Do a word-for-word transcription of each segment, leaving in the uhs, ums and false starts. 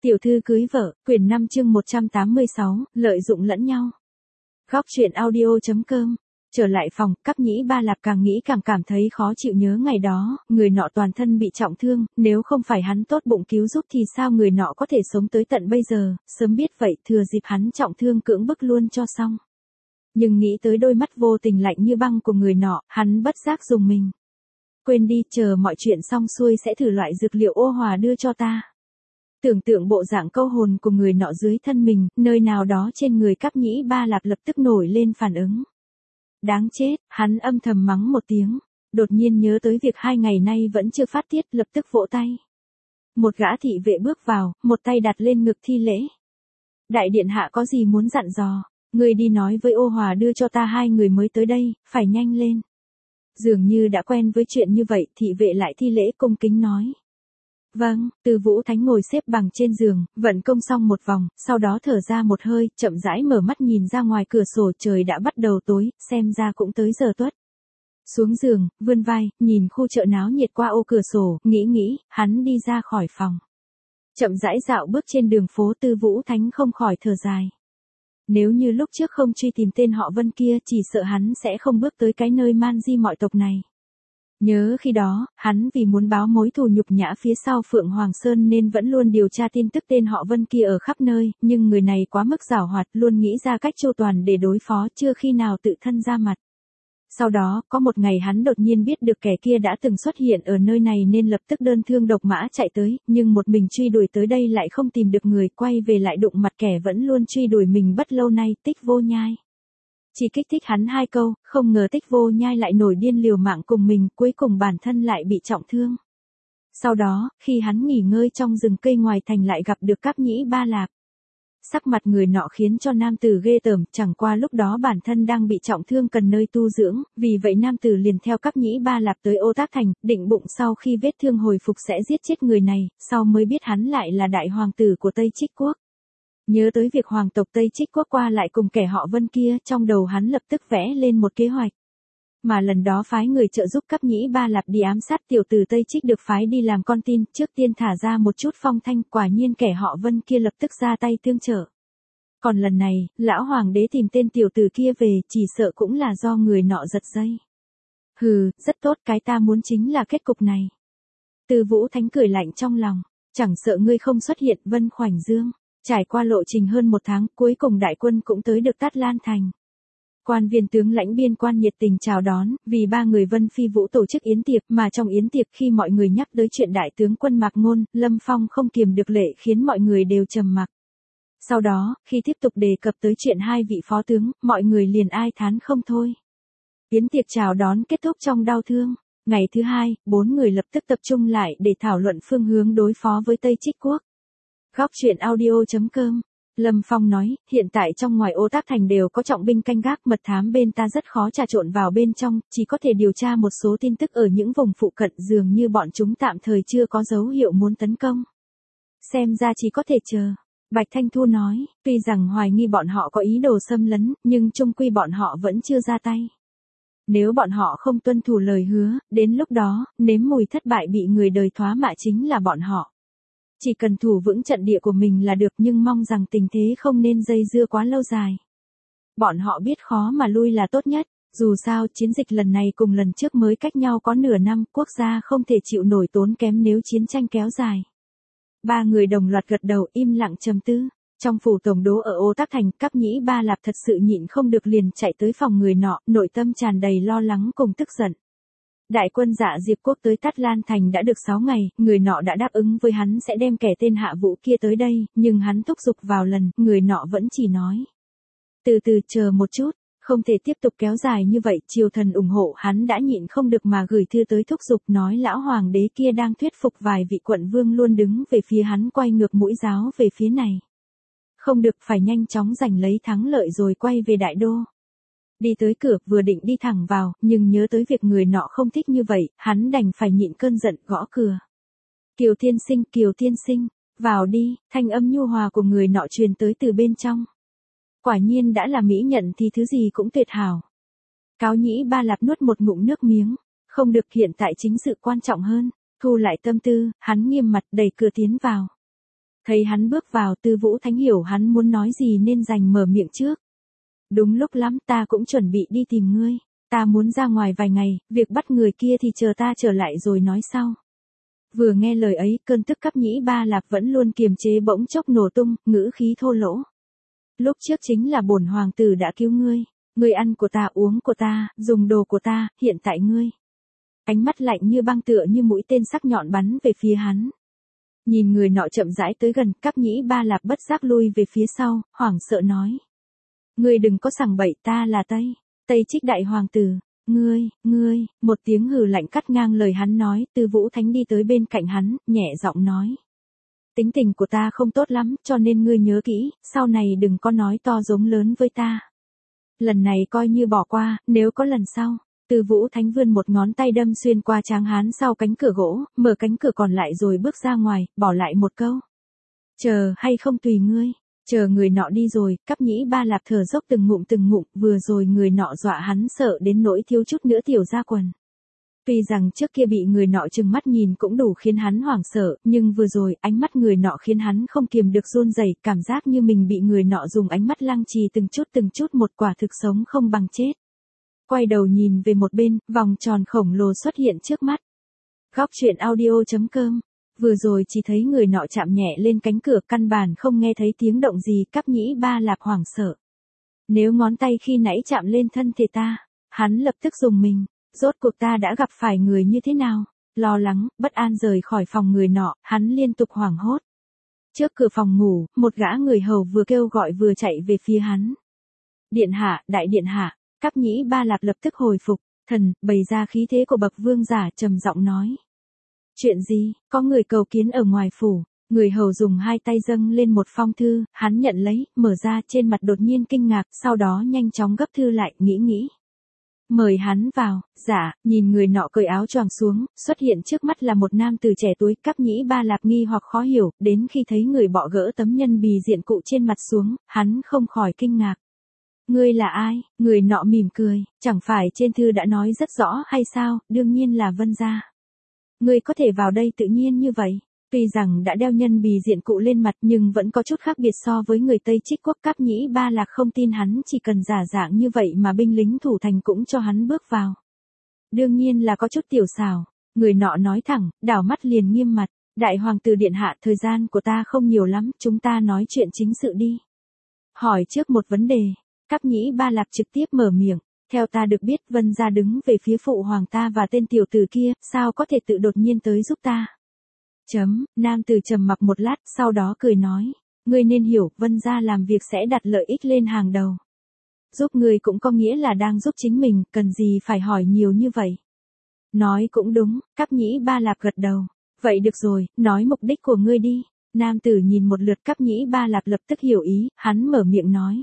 Tiểu thư cưới vợ, quyển năm chương một trăm tám mươi sáu, lợi dụng lẫn nhau. Góc truyện audio.com. Trở lại phòng, Cáp Nhĩ Ba Lạp càng nghĩ càng cảm thấy khó chịu, nhớ ngày đó, người nọ toàn thân bị trọng thương, nếu không phải hắn tốt bụng cứu giúp thì sao người nọ có thể sống tới tận bây giờ, sớm biết vậy thừa dịp hắn trọng thương cưỡng bức luôn cho xong. Nhưng nghĩ tới đôi mắt vô tình lạnh như băng của người nọ, hắn bất giác dùng mình. Quên đi, chờ mọi chuyện xong xuôi sẽ thử loại dược liệu ô hòa đưa cho ta. Tưởng tượng bộ dạng câu hồn của người nọ dưới thân mình, nơi nào đó trên người Cáp Nhĩ Ba Lạp lập tức nổi lên phản ứng. Đáng chết, hắn âm thầm mắng một tiếng, đột nhiên nhớ tới việc hai ngày nay vẫn chưa phát tiết, lập tức vỗ tay. Một gã thị vệ bước vào, một tay đặt lên ngực thi lễ. Đại điện hạ có gì muốn dặn dò, người đi nói với ô hòa đưa cho ta hai người mới tới đây, phải nhanh lên. Dường như đã quen với chuyện như vậy, thị vệ lại thi lễ cung kính nói. Vâng, Từ Vũ Thánh ngồi xếp bằng trên giường, vận công xong một vòng, sau đó thở ra một hơi, chậm rãi mở mắt nhìn ra ngoài cửa sổ, trời đã bắt đầu tối, xem ra cũng tới giờ tuất. Xuống giường, vươn vai, nhìn khu chợ náo nhiệt qua ô cửa sổ, nghĩ nghĩ, hắn đi ra khỏi phòng. Chậm rãi dạo bước trên đường phố, Từ Vũ Thánh không khỏi thở dài. Nếu như lúc trước không truy tìm tên họ Vân kia, chỉ sợ hắn sẽ không bước tới cái nơi man di mọi tộc này. Nhớ khi đó, hắn vì muốn báo mối thù nhục nhã phía sau Phượng Hoàng Sơn nên vẫn luôn điều tra tin tức tên họ Vân kia ở khắp nơi, nhưng người này quá mức giảo hoạt, luôn nghĩ ra cách chu toàn để đối phó, chưa khi nào tự thân ra mặt. Sau đó, có một ngày hắn đột nhiên biết được kẻ kia đã từng xuất hiện ở nơi này nên lập tức đơn thương độc mã chạy tới, nhưng một mình truy đuổi tới đây lại không tìm được người, quay về lại đụng mặt kẻ vẫn luôn truy đuổi mình bất lâu nay, Tích Vô Nhai. Chỉ kích thích hắn hai câu, không ngờ Tích Vô Nhai lại nổi điên liều mạng cùng mình, cuối cùng bản thân lại bị trọng thương. Sau đó, khi hắn nghỉ ngơi trong rừng cây ngoài thành lại gặp được Cáp Nhĩ Ba Lạp. Sắc mặt người nọ khiến cho nam tử ghê tởm, chẳng qua lúc đó bản thân đang bị trọng thương cần nơi tu dưỡng, vì vậy nam tử liền theo Cáp Nhĩ Ba Lạp tới Ô Tác Thành, định bụng sau khi vết thương hồi phục sẽ giết chết người này, sau mới biết hắn lại là đại hoàng tử của Tây Trích Quốc. Nhớ tới việc hoàng tộc Tây Trích Quốc qua lại cùng kẻ họ Vân kia, trong đầu hắn lập tức vẽ lên một kế hoạch. Mà lần đó phái người trợ giúp Cáp Nhĩ Ba Lạp đi ám sát tiểu tử Tây Trích được phái đi làm con tin, trước tiên thả ra một chút phong thanh, quả nhiên kẻ họ Vân kia lập tức ra tay tương trợ. Còn lần này, lão hoàng đế tìm tên tiểu tử kia về, chỉ sợ cũng là do người nọ giật dây. Hừ, rất tốt, cái ta muốn chính là kết cục này. Từ Vũ Thánh cười lạnh trong lòng, chẳng sợ ngươi không xuất hiện, Vân Khoảnh Dương. Trải qua lộ trình hơn một tháng, cuối cùng đại quân cũng tới được Tát Lan Thành. Quan viên tướng lãnh biên quan nhiệt tình chào đón, vì ba người Vân Phi Vũ tổ chức yến tiệc, mà trong yến tiệc khi mọi người nhắc tới chuyện đại tướng quân Mạc Ngôn, Lâm Phong không kiềm được lệ khiến mọi người đều trầm mặc. Sau đó, khi tiếp tục đề cập tới chuyện hai vị phó tướng, mọi người liền ai thán không thôi. Yến tiệc chào đón kết thúc trong đau thương. Ngày thứ hai, bốn người lập tức tập trung lại để thảo luận phương hướng đối phó với Tây Trích Quốc. Góc truyện audio.com. Lâm Phong nói, hiện tại trong ngoài Ô Tác Thành đều có trọng binh canh gác, mật thám bên ta rất khó trà trộn vào bên trong, chỉ có thể điều tra một số tin tức ở những vùng phụ cận, dường như bọn chúng tạm thời chưa có dấu hiệu muốn tấn công. Xem ra chỉ có thể chờ. Bạch Thanh Thu nói, tuy rằng hoài nghi bọn họ có ý đồ xâm lấn, nhưng chung quy bọn họ vẫn chưa ra tay. Nếu bọn họ không tuân thủ lời hứa, đến lúc đó, nếm mùi thất bại bị người đời thoá mạ chính là bọn họ. Chỉ cần thủ vững trận địa của mình là được, nhưng mong rằng tình thế không nên dây dưa quá lâu dài. Bọn họ biết khó mà lui là tốt nhất, dù sao chiến dịch lần này cùng lần trước mới cách nhau có nửa năm, quốc gia không thể chịu nổi tốn kém nếu chiến tranh kéo dài. Ba người đồng loạt gật đầu, im lặng trầm tư. Trong phủ tổng đô ở Ô Tác Thành, Cáp Nhĩ Ba Lạp thật sự nhịn không được liền chạy tới phòng người nọ, nội tâm tràn đầy lo lắng cùng tức giận. Đại quân Dạ Diệp Quốc tới Tát Lan Thành đã được sáu ngày, người nọ đã đáp ứng với hắn sẽ đem kẻ tên Hạ Vũ kia tới đây, nhưng hắn thúc giục vào lần, người nọ vẫn chỉ nói. Từ từ chờ một chút, không thể tiếp tục kéo dài như vậy, triều thần ủng hộ hắn đã nhịn không được mà gửi thư tới thúc giục, nói lão hoàng đế kia đang thuyết phục vài vị quận vương luôn đứng về phía hắn quay ngược mũi giáo về phía này. Không được, phải nhanh chóng giành lấy thắng lợi rồi quay về đại đô. Đi tới cửa, vừa định đi thẳng vào, nhưng nhớ tới việc người nọ không thích như vậy, hắn đành phải nhịn cơn giận gõ cửa. Kiều tiên sinh, Kiều tiên sinh, vào đi, thanh âm nhu hòa của người nọ truyền tới từ bên trong. Quả nhiên đã là mỹ nhận thì thứ gì cũng tuyệt hảo. Cáo Nhĩ Ba Lạp nuốt một ngụm nước miếng, không được, hiện tại chính sự quan trọng hơn, thu lại tâm tư, hắn nghiêm mặt đẩy cửa tiến vào. Thấy hắn bước vào, Tư Vũ Thánh hiểu hắn muốn nói gì nên giành mở miệng trước. Đúng lúc lắm, ta cũng chuẩn bị đi tìm ngươi. Ta muốn ra ngoài vài ngày, việc bắt người kia thì chờ ta trở lại rồi nói sau. Vừa nghe lời ấy, cơn tức cấp nhĩ ba lạp vẫn luôn kiềm chế bỗng chốc nổ tung, ngữ khí thô lỗ. Lúc trước chính là bổn hoàng tử đã cứu ngươi. Ngươi ăn của ta, uống của ta, dùng đồ của ta, hiện tại ngươi. Ánh mắt lạnh như băng tựa như mũi tên sắc nhọn bắn về phía hắn. Nhìn người nọ chậm rãi tới gần, Cáp Nhĩ Ba Lạp bất giác lui về phía sau, hoảng sợ nói. Ngươi đừng có sằng bậy, ta là Tây, Tây Trích đại hoàng tử. Ngươi, ngươi, một tiếng hừ lạnh cắt ngang lời hắn nói, Tư Vũ Thánh đi tới bên cạnh hắn, nhẹ giọng nói. Tính tình của ta không tốt lắm, cho nên ngươi nhớ kỹ, sau này đừng có nói to giống lớn với ta. Lần này coi như bỏ qua, nếu có lần sau. Tư Vũ Thánh vươn một ngón tay đâm xuyên qua tráng hán sau cánh cửa gỗ, mở cánh cửa còn lại rồi bước ra ngoài, bỏ lại một câu. Chờ hay không tùy ngươi. Chờ người nọ đi rồi, Cáp Nhĩ Ba Lạp thở dốc từng ngụm từng ngụm, vừa rồi người nọ dọa hắn sợ đến nỗi thiếu chút nữa tiểu ra quần. Tuy rằng trước kia bị người nọ trừng mắt nhìn cũng đủ khiến hắn hoảng sợ, nhưng vừa rồi ánh mắt người nọ khiến hắn không kiềm được run rẩy, cảm giác như mình bị người nọ dùng ánh mắt lăng trì từng chút từng chút, một quả thực sống không bằng chết. Quay đầu nhìn về một bên, vòng tròn khổng lồ xuất hiện trước mắt. Góc truyện audio chấm com. Vừa rồi chỉ thấy người nọ chạm nhẹ lên cánh cửa, căn bản không nghe thấy tiếng động gì. Cáp Nhĩ Ba Lạp hoảng sợ. Nếu ngón tay khi nãy chạm lên thân thể ta, hắn lập tức dùng mình. Rốt cuộc ta đã gặp phải người như thế nào? Lo lắng, bất an rời khỏi phòng người nọ, hắn liên tục hoảng hốt. Trước cửa phòng ngủ, một gã người hầu vừa kêu gọi vừa chạy về phía hắn. Điện hạ, đại điện hạ. Cáp Nhĩ Ba Lạp lập tức hồi phục, thần, bày ra khí thế của bậc vương giả, trầm giọng nói. Chuyện gì, có người cầu kiến ở ngoài phủ. Người hầu dùng hai tay dâng lên một phong thư, hắn nhận lấy, mở ra, trên mặt đột nhiên kinh ngạc, sau đó nhanh chóng gấp thư lại, nghĩ nghĩ. Mời hắn vào. Dạ. Nhìn người nọ cởi áo choàng xuống, xuất hiện trước mắt là một nam tử trẻ tuổi. Cáp Nhĩ Ba Lạp nghi hoặc khó hiểu, đến khi thấy người bọ gỡ tấm nhân bì diện cụ trên mặt xuống, hắn không khỏi kinh ngạc. Ngươi là ai? Người nọ mỉm cười, chẳng phải trên thư đã nói rất rõ hay sao, đương nhiên là Vân gia. Ngươi có thể vào đây tự nhiên như vậy. Tuy rằng đã đeo nhân bì diện cụ lên mặt nhưng vẫn có chút khác biệt so với người Tây Trích quốc. Cáp Nhĩ Ba Lạp không tin hắn chỉ cần giả dạng như vậy mà binh lính thủ thành cũng cho hắn bước vào. Đương nhiên là có chút tiểu xảo. Người nọ nói thẳng, đảo mắt liền nghiêm mặt. Đại hoàng tử điện hạ, thời gian của ta không nhiều lắm, chúng ta nói chuyện chính sự đi. Hỏi trước một vấn đề. Cáp Nhĩ Ba Lạp trực tiếp mở miệng. Theo ta được biết, Vân gia đứng về phía phụ hoàng ta và tên tiểu tử kia, sao có thể tự đột nhiên tới giúp ta? Chấm, nam tử trầm mặc một lát, sau đó cười nói. Ngươi nên hiểu, Vân gia làm việc sẽ đặt lợi ích lên hàng đầu. Giúp ngươi cũng có nghĩa là đang giúp chính mình, cần gì phải hỏi nhiều như vậy? Nói cũng đúng, Cáp Nhĩ Ba Lạp gật đầu. Vậy được rồi, nói mục đích của ngươi đi. Nam tử nhìn một lượt, Cáp Nhĩ Ba Lạp lập tức hiểu ý, hắn mở miệng nói.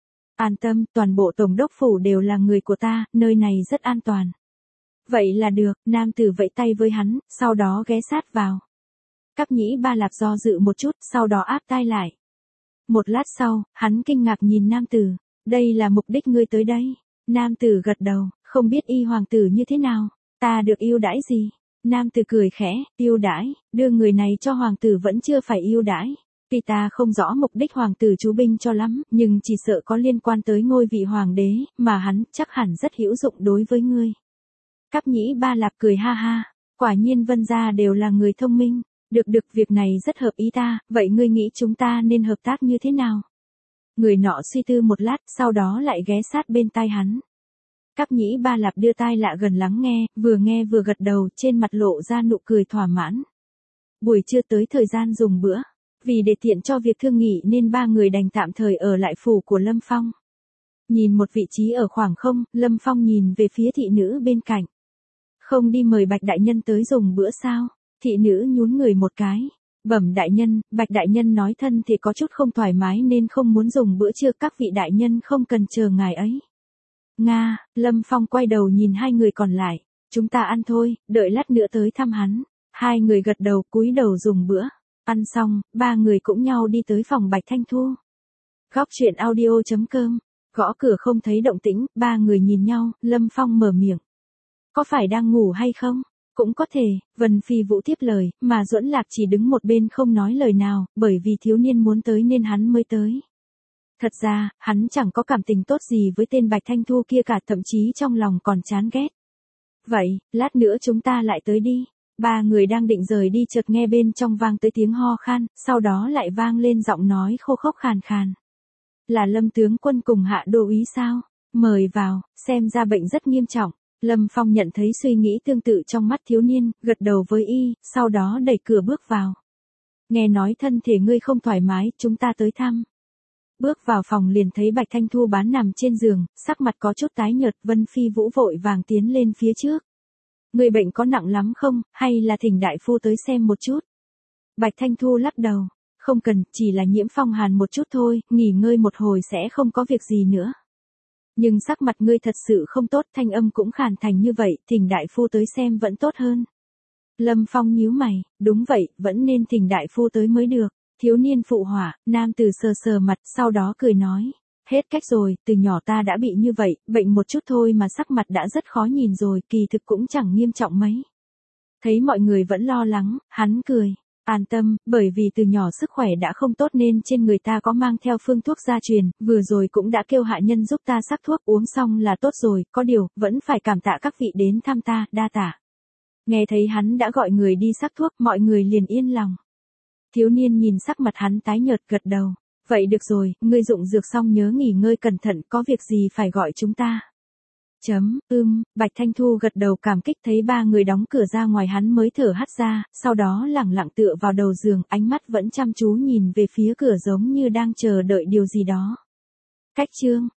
An tâm, toàn bộ tổng đốc phủ đều là người của ta, nơi này rất an toàn. Vậy là được, nam tử vẫy tay với hắn, sau đó ghé sát vào. Cáp Nhĩ Ba Lạp do dự một chút, sau đó áp tai lại. Một lát sau, hắn kinh ngạc nhìn nam tử. Đây là mục đích ngươi tới đây. Nam tử gật đầu, không biết y hoàng tử như thế nào, ta được ưu đãi gì? Nam tử cười khẽ, ưu đãi, đưa người này cho hoàng tử vẫn chưa phải ưu đãi. Tuy ta không rõ mục đích hoàng tử chú binh cho lắm, nhưng chỉ sợ có liên quan tới ngôi vị hoàng đế, mà hắn chắc hẳn rất hữu dụng đối với ngươi. Cáp Nhĩ Ba Lạp cười ha ha, quả nhiên Vân gia đều là người thông minh, được được việc này rất hợp ý ta, vậy ngươi nghĩ chúng ta nên hợp tác như thế nào? Người nọ suy tư một lát, sau đó lại ghé sát bên tai hắn. Cáp Nhĩ Ba Lạp đưa tai lạ gần lắng nghe, vừa nghe vừa gật đầu, trên mặt lộ ra nụ cười thỏa mãn. Buổi trưa tới thời gian dùng bữa. Vì để tiện cho việc thương nghị nên ba người đành tạm thời ở lại phủ của Lâm Phong. Nhìn một vị trí ở khoảng không, Lâm Phong nhìn về phía thị nữ bên cạnh. Không đi mời Bạch đại nhân tới dùng bữa sao? Thị nữ nhún người một cái. Bẩm đại nhân, Bạch đại nhân nói thân thì có chút không thoải mái nên không muốn dùng bữa trưa, các vị đại nhân không cần chờ ngài ấy. Nga, Lâm Phong quay đầu nhìn hai người còn lại. Chúng ta ăn thôi, đợi lát nữa tới thăm hắn. Hai người gật đầu cúi đầu dùng bữa. Ăn xong, ba người cũng nhau đi tới phòng Bạch Thanh Thu. Góc truyện audio chấm com. Gõ cửa không thấy động tĩnh, ba người nhìn nhau, Lâm Phong mở miệng. Có phải đang ngủ hay không? Cũng có thể, Vân Phi Vũ tiếp lời, mà Duẫn Lạc chỉ đứng một bên không nói lời nào, bởi vì thiếu niên muốn tới nên hắn mới tới. Thật ra, hắn chẳng có cảm tình tốt gì với tên Bạch Thanh Thu kia cả, thậm chí trong lòng còn chán ghét. Vậy, lát nữa chúng ta lại tới đi. Ba người đang định rời đi chợt nghe bên trong vang tới tiếng ho khan, sau đó lại vang lên giọng nói khô khốc khàn khàn. Là Lâm tướng quân cùng Hạ đô úy sao? Mời vào, xem ra bệnh rất nghiêm trọng. Lâm Phong nhận thấy suy nghĩ tương tự trong mắt thiếu niên, gật đầu với y, sau đó đẩy cửa bước vào. Nghe nói thân thể ngươi không thoải mái, chúng ta tới thăm. Bước vào phòng liền thấy Bạch Thanh Thu bán nằm trên giường, sắc mặt có chút tái nhợt. Vân Phi Vũ vội vàng tiến lên phía trước. Người bệnh có nặng lắm không, hay là thỉnh đại phu tới xem một chút? Bạch Thanh Thu lắc đầu. Không cần, chỉ là nhiễm phong hàn một chút thôi, nghỉ ngơi một hồi sẽ không có việc gì nữa. Nhưng sắc mặt ngươi thật sự không tốt, thanh âm cũng khàn thành như vậy, thỉnh đại phu tới xem vẫn tốt hơn. Lâm Phong nhíu mày, đúng vậy, vẫn nên thỉnh đại phu tới mới được. Thiếu niên phụ họa, nam tử sờ sờ mặt, sau đó cười nói. Hết cách rồi, từ nhỏ ta đã bị như vậy, bệnh một chút thôi mà sắc mặt đã rất khó nhìn rồi, kỳ thực cũng chẳng nghiêm trọng mấy. Thấy mọi người vẫn lo lắng, hắn cười. An tâm, bởi vì từ nhỏ sức khỏe đã không tốt nên trên người ta có mang theo phương thuốc gia truyền, vừa rồi cũng đã kêu hạ nhân giúp ta sắc thuốc uống xong là tốt rồi, có điều, vẫn phải cảm tạ các vị đến thăm ta, đa tạ. Nghe thấy hắn đã gọi người đi sắc thuốc, mọi người liền yên lòng. Thiếu niên nhìn sắc mặt hắn tái nhợt gật đầu. Vậy được rồi, ngươi dụng dược xong nhớ nghỉ ngơi cẩn thận, có việc gì phải gọi chúng ta. Chấm, ưm, Bạch Thanh Thu gật đầu cảm kích thấy ba người đóng cửa ra ngoài hắn mới thở hắt ra, sau đó lẳng lặng tựa vào đầu giường, ánh mắt vẫn chăm chú nhìn về phía cửa giống như đang chờ đợi điều gì đó. Cách chương